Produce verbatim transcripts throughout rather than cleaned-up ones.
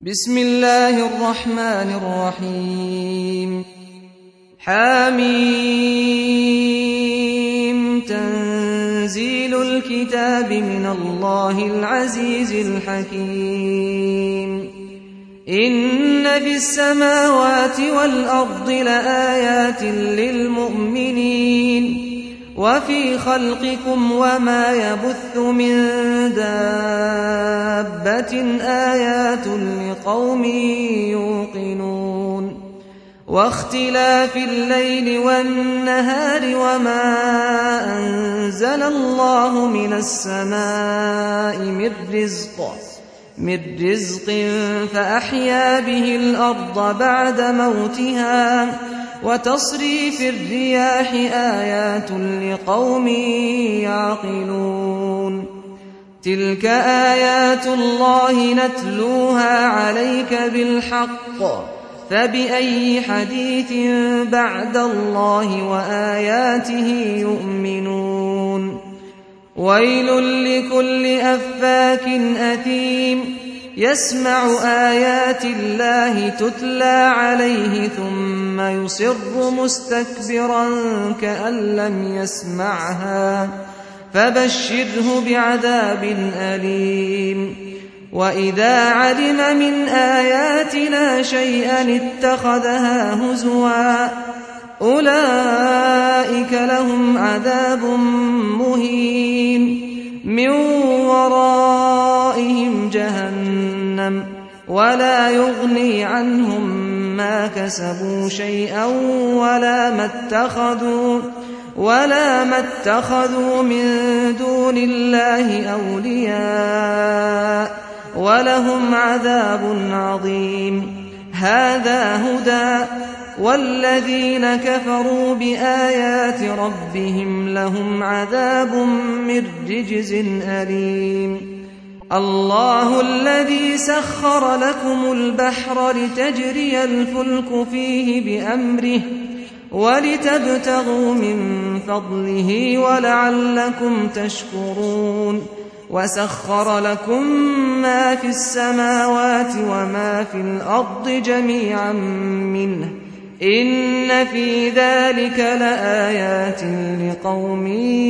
بسم الله الرحمن الرحيم حميم تنزيل الكتاب من الله العزيز الحكيم إن في السماوات والأرض لآيات للمؤمنين وفي خلقكم وما يبث من دابة آيات لقوم يوقنون واختلاف الليل والنهار وما أنزل الله من السماء من رزق من رزق فأحيا به الأرض بعد موتها وتصريف الرياح آيات لقوم يعقلون تلك آيات الله نتلوها عليك بالحق فبأي حديث بعد الله وآياته يؤمنون ويل لكل أفاك أثيم يسمع آيات الله تتلى عليه ثم يصر مستكبرا كأن لم يسمعها فبشره بعذاب أليم وإذا علم من آياتنا شيئا اتخذها هزوا أولئك لهم عذاب مهين من ورائهم جهنم ولا يغني عنهم ما كسبوا شيئا ولا ما اتخذوا ولا ما اتخذوا من دون الله أولياء ولهم عذاب عظيم هذا هدى والذين كفروا بآيات ربهم لهم عذاب من رجز أليم الله الذي سخر لكم البحر لتجري الفلك فيه بأمره ولتبتغوا من فضله ولعلكم تشكرون وسخر لكم ما في السماوات وما في الأرض جميعا منه إن في ذلك لآيات لقوم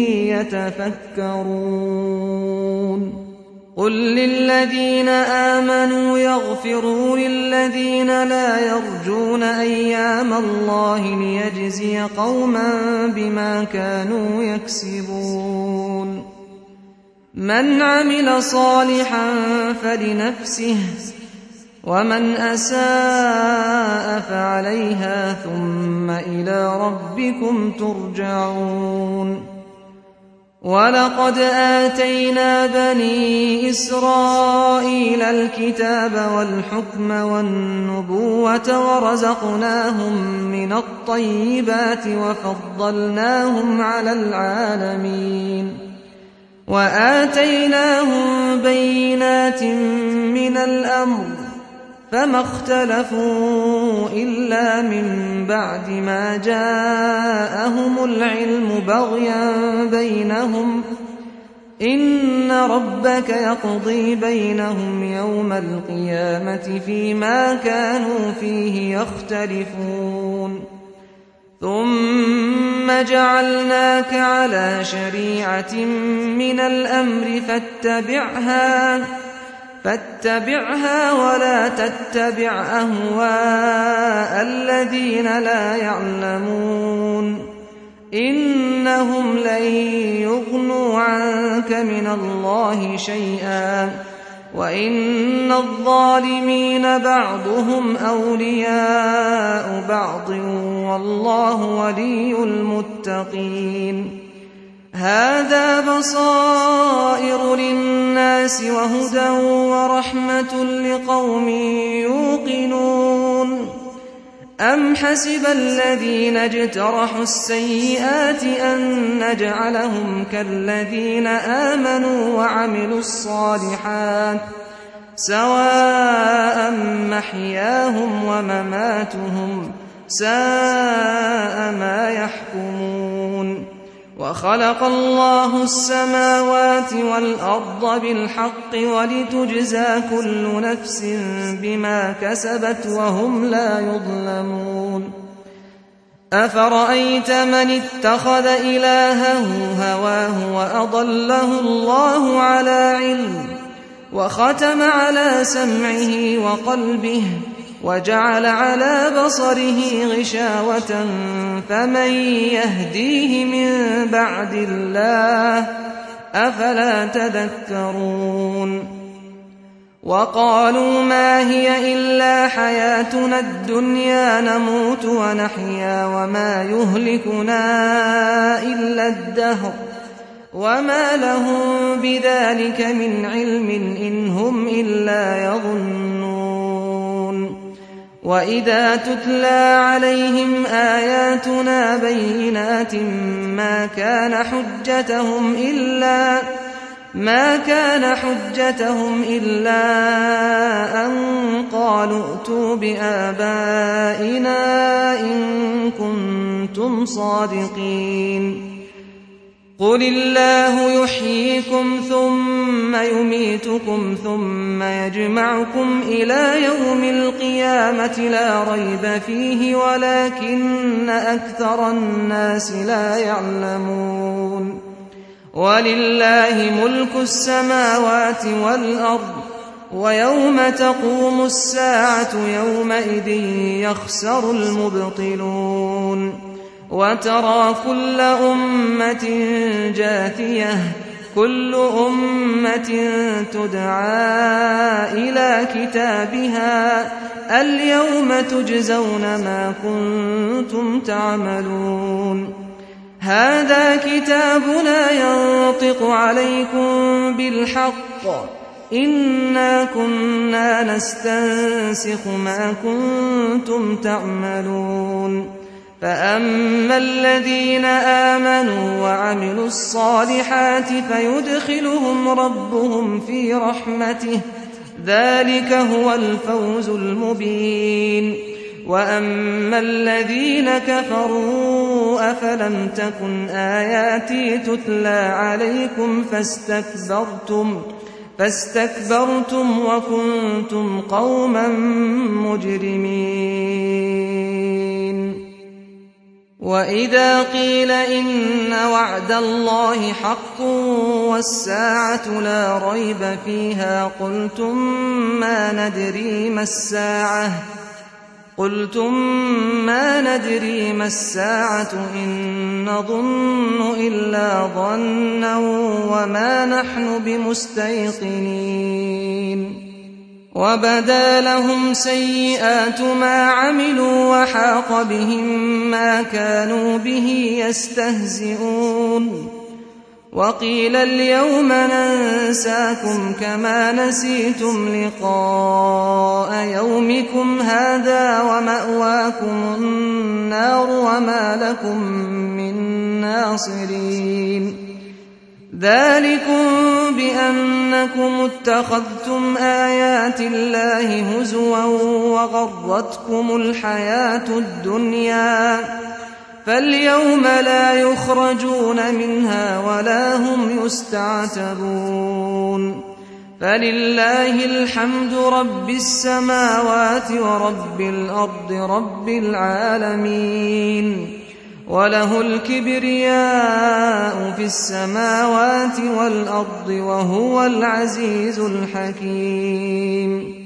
يتفكرون قل للذين آمنوا يغفروا للذين لا يرجون أيام الله ليجزي قوما بما كانوا يكسبون من عمل صالحا فلنفسه ومن أساء فعليها ثم إلى ربكم ترجعون ولقد آتينا بني إسرائيل الكتاب والحكم والنبوة ورزقناهم من الطيبات وفضلناهم على العالمين وآتيناهم بينات من الأمر فما اختلفوا إلا من بعد ما جاءهم العلم بغيا بينهم إن ربك يقضي بينهم يوم القيامة فيما كانوا فيه يختلفون ثم جعلناك على شريعة من الأمر فاتبعها فاتبعها ولا تتبع أهواء الذين لا يعلمون إنهم لن يغنوا عنك من الله شيئا وإن الظالمين بعضهم أولياء بعض والله ولي المتقين هذا بصائر للناس وهدى ورحمة لقوم يوقنون أم حسب الذين اجترحوا السيئات أن نجعلهم كالذين آمنوا وعملوا الصالحات سواء محياهم ومماتهم ساء ما يحكمون وخلق الله السماوات والأرض بالحق ولتجزى كل نفس بما كسبت وهم لا يظلمون أفرأيت من اتخذ إلهه هواه وأضله الله على علم وختم على سمعه وقلبه وجعل على بصره غشاوة فمن يهديه من بعد الله أفلا تذكرون وقالوا ما هي إلا حياتنا الدنيا نموت ونحيا وما يهلكنا إلا الدهر وما لهم بذلك من علم إن هم إلا يظنون وإذا تتلى عليهم آياتنا بينات ما كان حجتهم إلا ما كان حجتهم إلا أن قالوا ائتوا بآبائنا إن كنتم صادقين قل الله يحييكم ثم يميتكم ثم يجمعكم إلى يوم القيامة لا ريب فيه ولكن أكثر الناس لا يعلمون ولله ملك السماوات والأرض ويوم تقوم الساعة يومئذ يخسر المبطلون وترى كل أمة جاثية كل أمة تدعى إلى كتابها اليوم تجزون ما كنتم تعملون هذا كتابنا ينطق عليكم بالحق إنا كنا نستنسخ ما كنتم تعملون فأما الذين آمنوا وعملوا الصالحات فيدخلهم ربهم في رحمته ذلك هو الفوز المبين وأما الذين كفروا أفلم تكن آياتي تتلى عليكم فاستكبرتم فاستكبرتم وكنتم قوما مجرمين وإذا قيل إن وعد الله حق والساعة لا ريب فيها قلتم ما ندري ما الساعة قلتم ما ندري ما الساعة إن نظن إلا ظنا وما نحن بمستيقنين وبدا لهم سيئات ما عملوا وحاق بهم ما كانوا به يستهزئون وقيل اليوم ننساكم كما نسيتم لقاء يومكم هذا ومأواكم النار وما لكم من ناصرين ذلكم بأنكم اتخذتم آيات الله هزوا وغرتكم الحياة الدنيا فاليوم لا يخرجون منها ولا هم يستعتبون فلله الحمد رب السماوات ورب الأرض رب العالمين وله الكبرياء في السماوات والأرض وهو العزيز الحكيم